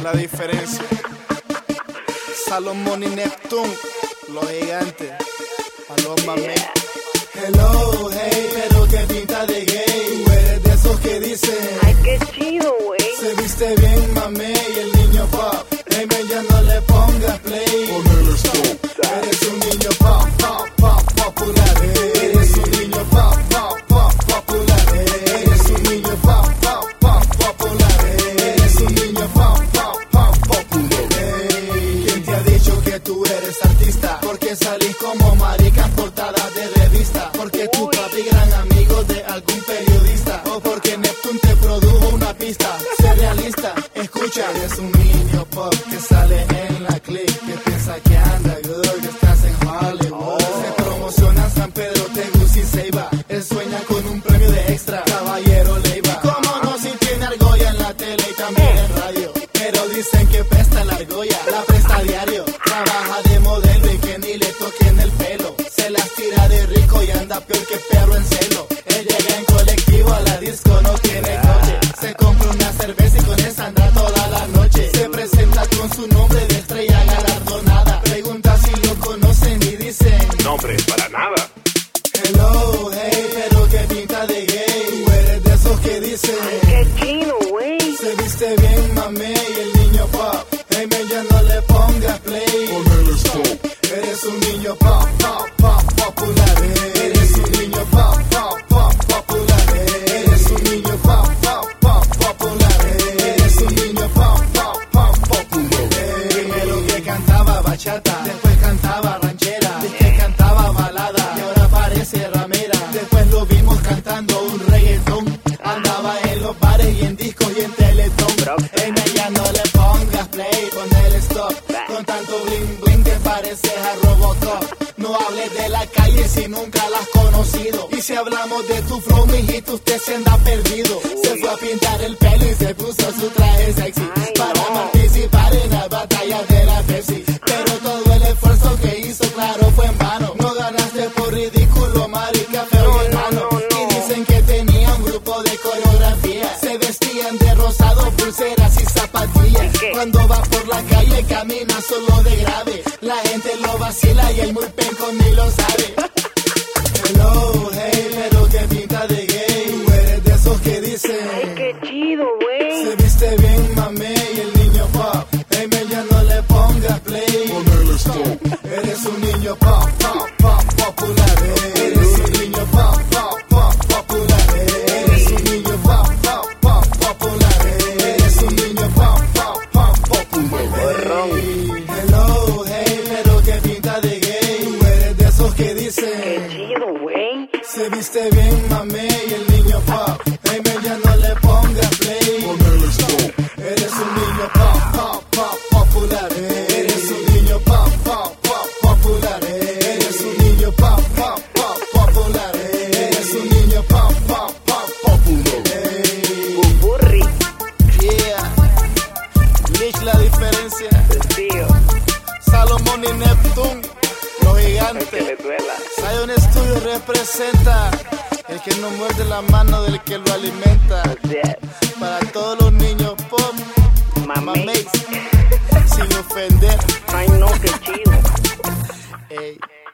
la diferencia. Salomón y Neptune, los gigantes. Paloma, yeah. Hello, hey, pero qué pinta de gay. Tú eres de esos que dicen, ay, qué chido, güey. Se viste bien, mame, y el niño pop. Hey, man, ya no le pongas play. Ponele stop. Eres un niño pop, pop, pop, popular. Eres un niño pop, pop, pop, popular. Eres un niño pop, pop, pop, popular. Eres un niño pop, pop, pop, popular. ¿Quién te ha dicho que tú eres artista? Porque salís como maricas portadas de revista. Porque tu papi gran amigo de algún periodista. O porque Neptune te produjo una pista. Sé realista, escucha. Eres un niño pop que sale en la click, que piensa que anda good, que estás en Hollywood. Se promociona en San Pedro, Tegucigalpa y Ceiba. Él sueña con un premio de extra, Caballero Leiva. ¿Cómo no si tiene argolla en la tele y también en radio? Pero dicen que presta la argolla, la presta a diario. Trabaja de modelo y que ni le toquen el pelo. Se las tira de rico y anda peor que perro en celo. Él llega en colectivo a la disco, no tiene coche. Se compra una cerveza y con esa anda toda la noche. Se presenta con su nombre de estrella galardonada. Pregunta si lo conocen y dicen, no, hombre, para nada. hello, hey, pero qué pinta de gay. Tú eres de esos que dicen, Ay, qué chido, güey. se viste bien, mame, y el niño pop. Hey, man, ya no le pongas play. Ponele stop. Eres un niño pop, pop, pop, popular. Eres un niño pop, pop, pop, popular. Eres un niño pop, pop, pop, popular. Eres un niño pop, pop, pop, popular. Primero que cantaba bachata, después cantaba ranchera, después cantaba balada y ahora parece ramera. Después lo vimos cantando un reggaetón. Andaba en los bares y en discos y en teletón. Ey, man, ya no le pongas play, ponele stop. Con tanto bling bling te pareces a Robocop. No hables de la calle si nunca la has conocido. Y si hablamos de tu flow, mijito, usted se anda perdido. Se fue a pintar el pelo y se puso su traje sexy para participar en las batallas de la Pepsi. Pero todo el esfuerzo que hizo, claro, fue en vano. No ganaste por ridículo, marica, feo y hermano. Y dicen que tenía un grupo de coreografía. Se vestían de rosado, pulseras y zapatillas. Cuando va por la calle camina solo de grave. La gente lo vacila y el muy penco ni lo sabe. Hello, hey, pero qué pinta de gay. Tú eres de esos que dicen, Ay, qué chido, güey. se viste bien, mame, y el niño pop. Hey, man, ya no le pongas play. Ponele stop. Eres un niño pop, pop, pop, popular. Eres un niño pop, pop, pop, popular. Eres un niño pop, pop, pop, popular. Eres un niño pop, pop, pop, popular. Hello, hey, pero qué pinta de gay. Tú eres de esos que Qué dicen, chido, güey. se viste bien, mame, y el niño pop. Hey, man, ya no le pongas play. Ponele stop. Eres un niño pop, pop, pop, popular. Eres un niño pop, pop, pop, popular. Eres un niño pop, pop, pop, popular. Eres un niño pop, pop, pop, popular. Burri, Yeah. Lich la diferencia. tío. Salomón y Neptune, los Que gigantes. le duela. Zion Studio representa el que no muerde la mano del que lo alimenta. Yeah. Para todos los niños pop, Mame. mameis, sin ofender. Ay, no, qué chido. Ey.